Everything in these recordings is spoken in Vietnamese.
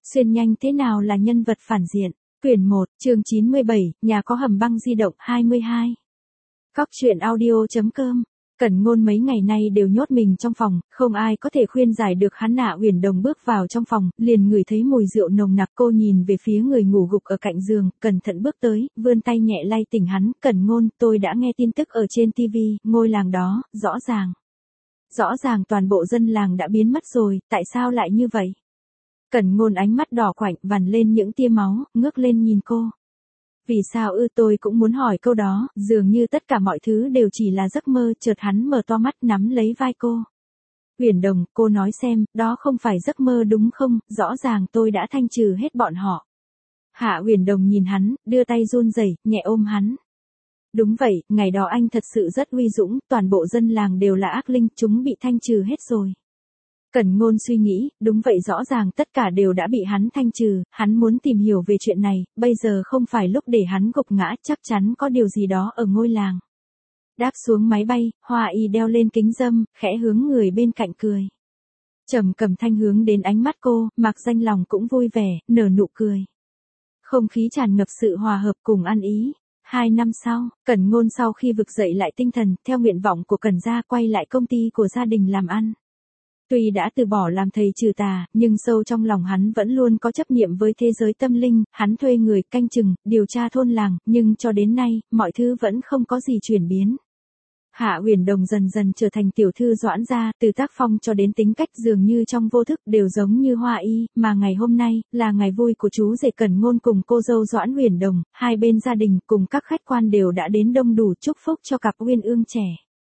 Xuyên nhanh thế nào là nhân vật phản diện? Quyển 1, chương 97, nhà có hầm băng di động 22. Góc truyện audio.com. Cẩn Ngôn mấy ngày nay đều nhốt mình trong phòng, không ai có thể khuyên giải được hắn. Hạ Uyển Đồng bước vào trong phòng, liền ngửi thấy mùi rượu nồng nặc. Cô nhìn về phía người ngủ gục ở cạnh giường, cẩn thận bước tới, vươn tay nhẹ lay tỉnh hắn. Cẩn Ngôn, tôi đã nghe tin tức ở trên TV, ngôi làng đó, rõ ràng toàn bộ dân làng đã biến mất rồi, tại sao lại như vậy? Cẩn Ngôn ánh mắt đỏ quạnh, vằn lên những tia máu, ngước lên nhìn cô. Vì sao tôi cũng muốn hỏi câu đó, dường như tất cả mọi thứ đều chỉ là giấc mơ. Chợt hắn mở to mắt nắm lấy vai cô. Uyển Đồng, cô nói xem, đó không phải giấc mơ đúng không? Rõ ràng tôi đã thanh trừ hết bọn họ. Hạ Uyển Đồng nhìn hắn, đưa tay run rẩy, nhẹ ôm hắn. Đúng vậy, ngày đó anh thật sự rất uy dũng, toàn bộ dân làng đều là ác linh, chúng bị thanh trừ hết rồi. Cẩn Ngôn suy nghĩ, đúng vậy, rõ ràng tất cả đều đã bị hắn thanh trừ, hắn muốn tìm hiểu về chuyện này, bây giờ không phải lúc để hắn gục ngã, chắc chắn có điều gì đó ở ngôi làng. Đáp xuống máy bay, Hoa Y đeo lên kính râm, khẽ hướng người bên cạnh cười. Trầm Cẩm Thanh hướng đến ánh mắt cô, Mạc Danh lòng cũng vui vẻ, nở nụ cười. Không khí tràn ngập sự hòa hợp cùng ăn ý. 2 năm sau, Cẩn Ngôn sau khi vực dậy lại tinh thần, theo nguyện vọng của Cẩn gia quay lại công ty của gia đình làm ăn. Tuy đã từ bỏ làm thầy trừ tà, nhưng sâu trong lòng hắn vẫn luôn có chấp niệm với thế giới tâm linh. Hắn thuê người canh chừng, điều tra thôn làng, nhưng cho đến nay, mọi thứ vẫn không có gì chuyển biến. Hạ Uyển Đồng dần dần trở thành tiểu thư Doãn gia, từ tác phong cho đến tính cách dường như trong vô thức đều giống như Hoa Y, mà ngày hôm nay là ngày vui của chú rể Cẩn Ngôn cùng cô dâu Doãn Uyển Đồng, hai bên gia đình cùng các khách quan đều đã đến đông đủ chúc phúc cho cặp uyên ương trẻ.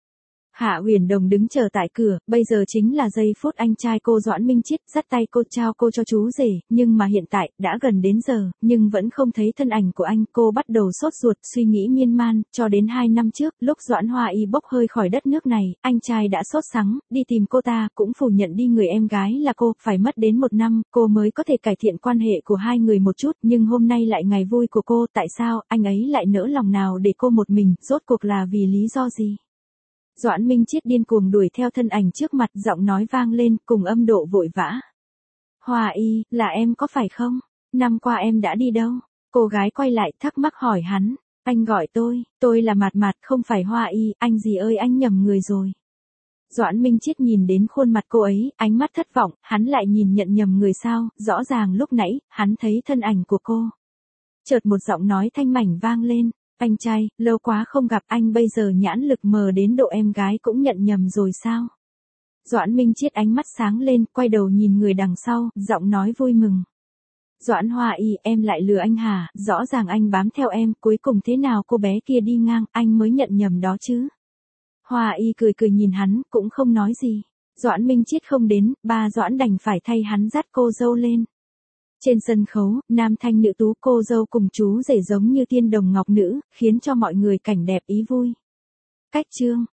Hạ Uyển Đồng đứng chờ tại cửa, bây giờ chính là giây phút anh trai cô Doãn Minh Chiết dắt tay cô trao cô cho chú rể, nhưng mà hiện tại, đã gần đến giờ, nhưng vẫn không thấy thân ảnh của anh. Cô bắt đầu sốt ruột, suy nghĩ miên man, cho đến 2 năm trước, lúc Doãn Hoa Y bốc hơi khỏi đất nước này, anh trai đã sốt sắng, đi tìm cô ta, cũng phủ nhận đi người em gái là cô, phải mất đến 1 năm, cô mới có thể cải thiện quan hệ của hai người một chút, nhưng hôm nay lại ngày vui của cô, tại sao, anh ấy lại nỡ lòng nào để cô một mình, rốt cuộc là vì lý do gì? Doãn Minh Chiết điên cuồng đuổi theo thân ảnh trước mặt, giọng nói vang lên, cùng âm độ vội vã. Hoa Y, là em có phải không? Năm qua em đã đi đâu? Cô gái quay lại, thắc mắc hỏi hắn. Anh gọi tôi là Mạt Mạt, không phải Hoa Y, anh gì ơi, anh nhầm người rồi. Doãn Minh Chiết nhìn đến khuôn mặt cô ấy, ánh mắt thất vọng, hắn lại nhìn nhận nhầm người sao? Rõ ràng lúc nãy, hắn thấy thân ảnh của cô. Chợt một giọng nói thanh mảnh vang lên. Anh trai, lâu quá không gặp, anh bây giờ nhãn lực mờ đến độ em gái cũng nhận nhầm rồi sao? Doãn Minh Chiết ánh mắt sáng lên, quay đầu nhìn người đằng sau, giọng nói vui mừng. Doãn Hoa Y, em lại lừa anh hả? Rõ ràng anh bám theo em, cuối cùng thế nào cô bé kia đi ngang, anh mới nhận nhầm đó chứ? Hoa Y cười cười nhìn hắn, cũng không nói gì. Doãn Minh Chiết không đến, ba Doãn đành phải thay hắn dắt cô dâu lên. Trên sân khấu, nam thanh nữ tú, cô dâu cùng chú rể giống như tiên đồng ngọc nữ, khiến cho mọi người cảnh đẹp ý vui. Cách chương